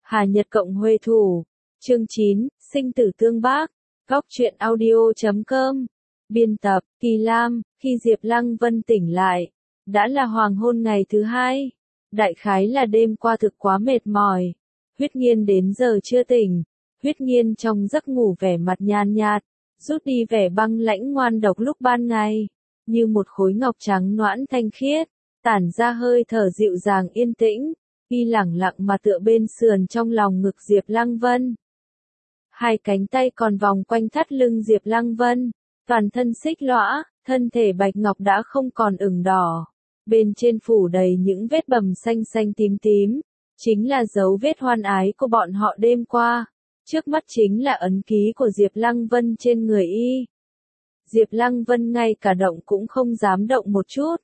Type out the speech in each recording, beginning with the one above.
Hà Nhật Cộng Huê Thủ. Chương 9, Sinh tử tương bác. Góc truyện audio.com. Biên tập, Kỳ Lam. Khi Diệp Lăng Vân tỉnh lại, đã là hoàng hôn ngày thứ hai. Đại khái là đêm qua thực quá mệt mỏi. Huyết Nghiên đến giờ chưa tỉnh. Huyết Nghiên trong giấc ngủ vẻ mặt nhàn nhạt, rút đi vẻ băng lãnh ngoan độc lúc ban ngày, như một khối ngọc trắng noãn thanh khiết, tản ra hơi thở dịu dàng yên tĩnh, y lẳng lặng mà tựa bên sườn trong lòng ngực Diệp Lăng Vân. Hai cánh tay còn vòng quanh thắt lưng Diệp Lăng Vân, toàn thân xích lõa, thân thể bạch ngọc đã không còn ửng đỏ, bên trên phủ đầy những vết bầm xanh xanh tím tím, chính là dấu vết hoan ái của bọn họ đêm qua. Trước mắt chính là ấn ký của Diệp Lăng Vân trên người y. Diệp Lăng Vân ngay cả động cũng không dám động một chút.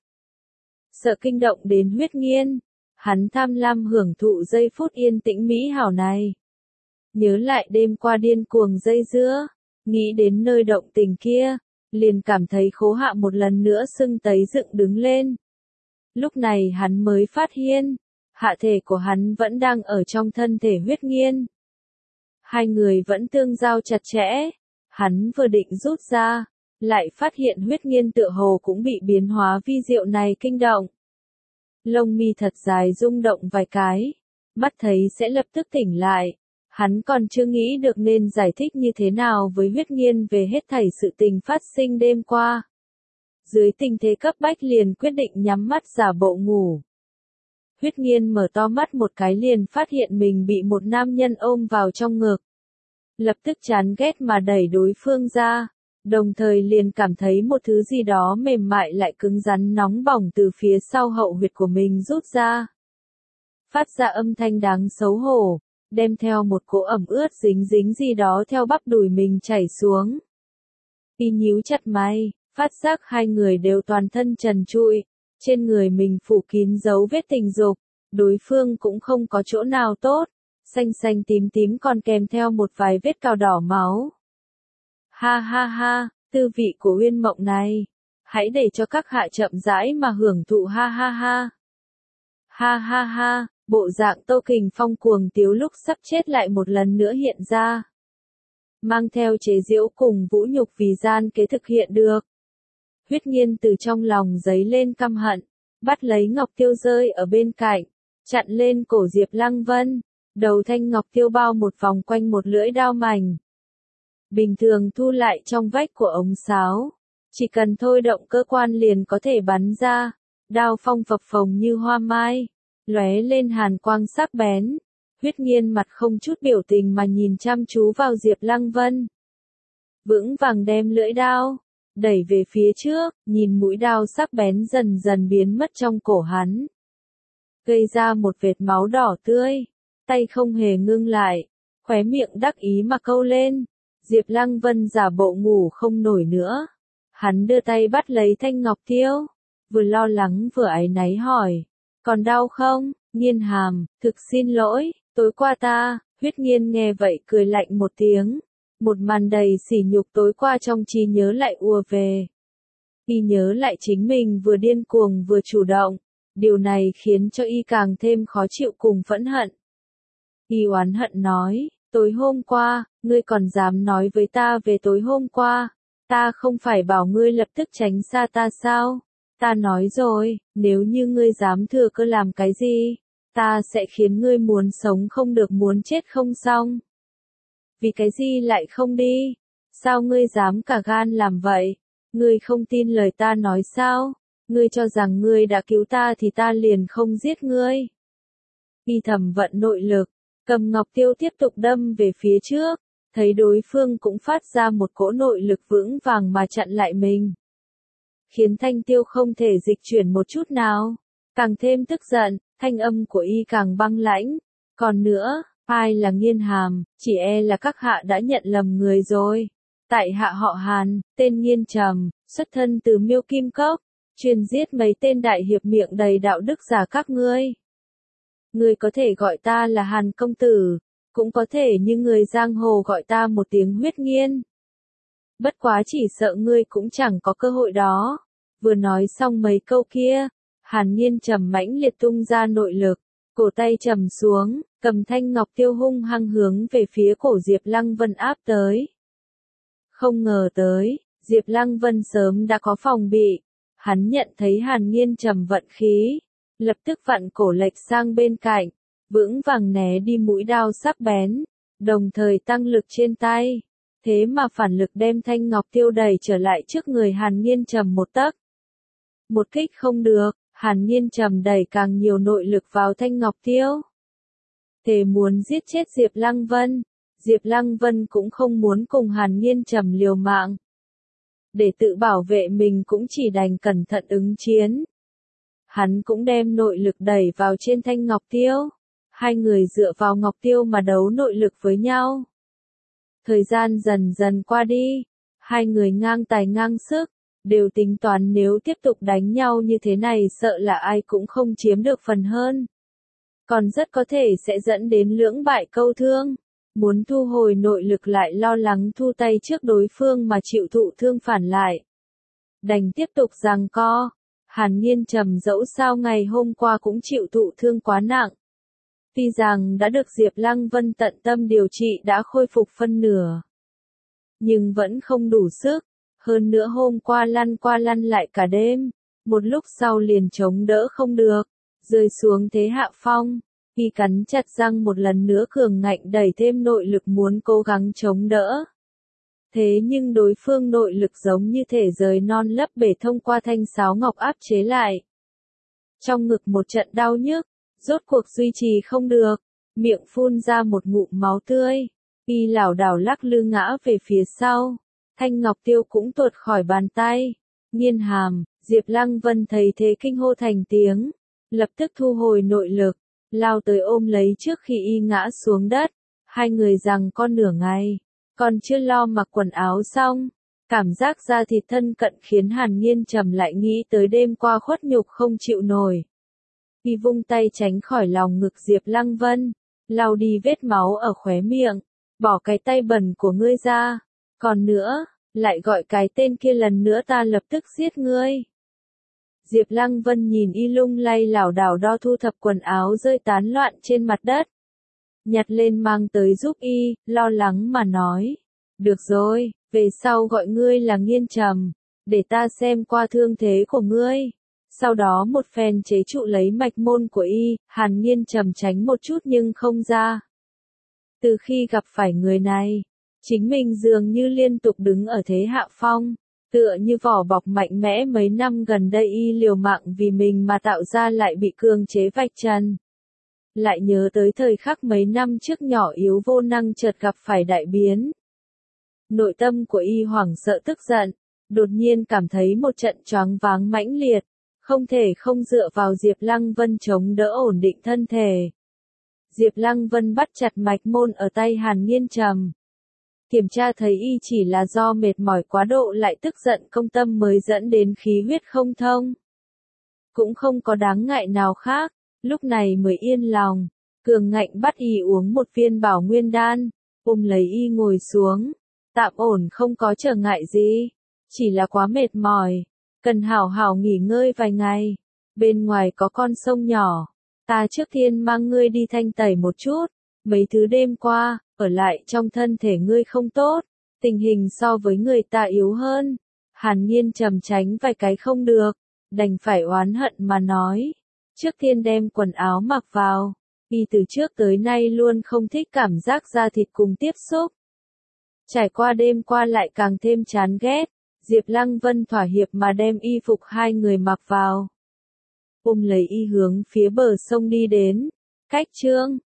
Sợ kinh động đến Huyết Nghiên, hắn tham lam hưởng thụ giây phút yên tĩnh mỹ hảo này. Nhớ lại đêm qua điên cuồng dây dưa, nghĩ đến nơi động tình kia, liền cảm thấy khố hạ một lần nữa sưng tấy dựng đứng lên. Lúc này hắn mới phát hiện, hạ thể của hắn vẫn đang ở trong thân thể Huyết Nghiên. Hai người vẫn tương giao chặt chẽ, hắn vừa định rút ra, lại phát hiện Huyết Nghiên tựa hồ cũng bị biến hóa vi diệu này kinh động. Lông mi thật dài rung động vài cái, mắt thấy sẽ lập tức tỉnh lại, hắn còn chưa nghĩ được nên giải thích như thế nào với Huyết Nghiên về hết thảy sự tình phát sinh đêm qua. Dưới tình thế cấp bách liền quyết định nhắm mắt giả bộ ngủ. Huyết Nghiên mở to mắt một cái liền phát hiện mình bị một nam nhân ôm vào trong ngực. Lập tức chán ghét mà đẩy đối phương ra, đồng thời liền cảm thấy một thứ gì đó mềm mại lại cứng rắn nóng bỏng từ phía sau hậu huyệt của mình rút ra. Phát ra âm thanh đáng xấu hổ, đem theo một cỗ ẩm ướt dính dính gì đó theo bắp đùi mình chảy xuống. Y nhíu chặt mày, phát giác hai người đều toàn thân trần trụi, trên người mình phủ kín dấu vết tình dục, đối phương cũng không có chỗ nào tốt, xanh xanh tím tím còn kèm theo một vài vết cào đỏ máu. Ha ha ha, tư vị của uyên mộng này, hãy để cho các hạ chậm rãi mà hưởng thụ ha ha ha. Ha ha ha, bộ dạng Tô Kình Phong cuồng tiếu lúc sắp chết lại một lần nữa hiện ra. Mang theo chế giễu cùng vũ nhục vì gian kế thực hiện được. Huyết Nghiên từ trong lòng giấy lên căm hận, bắt lấy ngọc tiêu rơi ở bên cạnh, chặn lên cổ Diệp Lăng Vân, đầu thanh ngọc tiêu bao một vòng quanh một lưỡi đao mảnh. Bình thường thu lại trong vách của ống sáo, chỉ cần thôi động cơ quan liền có thể bắn ra, đao phong phập phồng như hoa mai, lóe lên hàn quang sắc bén. Huyết Nghiên mặt không chút biểu tình mà nhìn chăm chú vào Diệp Lăng Vân. Vững vàng đem lưỡi đao đẩy về phía trước, nhìn mũi đao sắc bén dần dần biến mất trong cổ hắn, gây ra một vệt máu đỏ tươi, tay không hề ngưng lại, khóe miệng đắc ý mà câu lên. Diệp Lăng Vân giả bộ ngủ không nổi nữa, hắn đưa tay bắt lấy thanh ngọc tiêu, vừa lo lắng vừa áy náy hỏi, còn đau không? Nghiên hàm, thực xin lỗi, tối qua ta. Huyết Nghiên nghe vậy cười lạnh một tiếng. Một màn đầy sỉ nhục tối qua trong trí nhớ lại ùa về. Y nhớ lại chính mình vừa điên cuồng vừa chủ động, điều này khiến cho y càng thêm khó chịu cùng phẫn hận. Y oán hận nói, tối hôm qua, ngươi còn dám nói với ta về tối hôm qua, ta không phải bảo ngươi lập tức tránh xa ta sao? Ta nói rồi, nếu như ngươi dám thừa cơ làm cái gì, ta sẽ khiến ngươi muốn sống không được muốn chết không xong. Vì cái gì lại không đi? Sao ngươi dám cả gan làm vậy? Ngươi không tin lời ta nói sao? Ngươi cho rằng ngươi đã cứu ta thì ta liền không giết ngươi. Y thầm vận nội lực, cầm ngọc tiêu tiếp tục đâm về phía trước, thấy đối phương cũng phát ra một cỗ nội lực vững vàng mà chặn lại mình, khiến thanh tiêu không thể dịch chuyển một chút nào. Càng thêm tức giận, thanh âm của y càng băng lãnh. Còn nữa, ai là Nghiên hàm, chỉ e là các hạ đã nhận lầm người rồi. Tại hạ họ Hàn, tên Nghiên Trầm, xuất thân từ Miêu Kim Cốc, chuyên giết mấy tên đại hiệp miệng đầy đạo đức giả các ngươi. Ngươi có thể gọi ta là Hàn công tử, cũng có thể như người giang hồ gọi ta một tiếng Huyết Nghiên. Bất quá chỉ sợ ngươi cũng chẳng có cơ hội đó. Vừa nói xong mấy câu kia, Hàn Nghiên Trầm mãnh liệt tung ra nội lực, cổ tay trầm xuống, cầm thanh ngọc tiêu hung hăng hướng về phía cổ Diệp Lăng Vân áp tới. Không ngờ tới, Diệp Lăng Vân sớm đã có phòng bị, hắn nhận thấy Hàn Nghiên Trầm vận khí, lập tức vặn cổ lệch sang bên cạnh, vững vàng né đi mũi đao sắc bén, đồng thời tăng lực trên tay, thế mà phản lực đem thanh ngọc tiêu đẩy trở lại trước người Hàn Nghiên Trầm một tấc. Một kích không được, Hàn Nghiên Trầm đẩy càng nhiều nội lực vào thanh ngọc tiêu. Thề muốn giết chết Diệp Lăng Vân, Diệp Lăng Vân cũng không muốn cùng Hàn Nghiên Trầm liều mạng. Để tự bảo vệ mình cũng chỉ đành cẩn thận ứng chiến. Hắn cũng đem nội lực đẩy vào trên thanh ngọc tiêu. Hai người dựa vào ngọc tiêu mà đấu nội lực với nhau. Thời gian dần dần qua đi, hai người ngang tài ngang sức, đều tính toán nếu tiếp tục đánh nhau như thế này sợ là ai cũng không chiếm được phần hơn. Còn rất có thể sẽ dẫn đến lưỡng bại câu thương. Muốn thu hồi nội lực lại lo lắng thu tay trước đối phương mà chịu thụ thương phản lại. Đành tiếp tục giằng co. Hàn Nghiên Trầm dẫu sao ngày hôm qua cũng chịu thụ thương quá nặng. Tuy rằng đã được Diệp Lăng Vân tận tâm điều trị đã khôi phục phân nửa. Nhưng vẫn không đủ sức. Hơn nữa hôm qua lăn lại cả đêm. Một lúc sau liền chống đỡ không được. Rơi xuống thế hạ phong. Y cắn chặt răng một lần nữa cường ngạnh đẩy thêm nội lực muốn cố gắng chống đỡ. Thế nhưng đối phương nội lực giống như thể rời non lấp bể thông qua thanh sáo ngọc áp chế lại. Trong ngực một trận đau nhức, rốt cuộc duy trì không được, miệng phun ra một ngụm máu tươi. Y lảo đảo lắc lư ngã về phía sau, thanh ngọc tiêu cũng tuột khỏi bàn tay. Nghiên Hàm, Diệp Lăng Vân thấy thế kinh hô thành tiếng, lập tức thu hồi nội lực. Lao tới ôm lấy trước khi y ngã xuống đất, hai người giằng co nửa ngày, còn chưa lo mặc quần áo xong, cảm giác da thịt thân cận khiến Hàn Nghiên Trầm lại nghĩ tới đêm qua khuất nhục không chịu nổi. Y vung tay tránh khỏi lòng ngực Diệp Lăng Vân, lau đi vết máu ở khóe miệng, bỏ cái tay bẩn của ngươi ra, còn nữa, lại gọi cái tên kia lần nữa ta lập tức giết ngươi. Diệp Lăng Vân nhìn y lung lay lảo đảo đo thu thập quần áo rơi tán loạn trên mặt đất. Nhặt lên mang tới giúp y, lo lắng mà nói. Được rồi, về sau gọi ngươi là Nghiên Trầm, để ta xem qua thương thế của ngươi. Sau đó một phen chế trụ lấy mạch môn của y, Hàn Nghiên Trầm tránh một chút nhưng không ra. Từ khi gặp phải người này, chính mình dường như liên tục đứng ở thế hạ phong. Tựa như vỏ bọc mạnh mẽ mấy năm gần đây y liều mạng vì mình mà tạo ra lại bị cường chế vạch trần. Lại nhớ tới thời khắc mấy năm trước nhỏ yếu vô năng chợt gặp phải đại biến. Nội tâm của y hoảng sợ tức giận, đột nhiên cảm thấy một trận choáng váng mãnh liệt, không thể không dựa vào Diệp Lăng Vân chống đỡ ổn định thân thể. Diệp Lăng Vân bắt chặt mạch môn ở tay Hàn Nghiên Trầm. Kiểm tra thấy y chỉ là do mệt mỏi quá độ lại tức giận công tâm mới dẫn đến khí huyết không thông. Cũng không có đáng ngại nào khác, lúc này mới yên lòng, cường ngạnh bắt y uống một viên bảo nguyên đan, ôm lấy y ngồi xuống, tạm ổn không có trở ngại gì, chỉ là quá mệt mỏi, cần hảo hảo nghỉ ngơi vài ngày, bên ngoài có con sông nhỏ, ta trước tiên mang ngươi đi thanh tẩy một chút, mấy thứ đêm qua, ở lại trong thân thể ngươi không tốt, tình hình so với người ta yếu hơn. Hàn Nghiên Trầm tránh vài cái không được, đành phải oán hận mà nói. Trước tiên đem quần áo mặc vào, y từ trước tới nay luôn không thích cảm giác da thịt cùng tiếp xúc. Trải qua đêm qua lại càng thêm chán ghét, Diệp Lăng Vân thỏa hiệp mà đem y phục hai người mặc vào. Ôm lấy y hướng phía bờ sông đi đến, cách Trương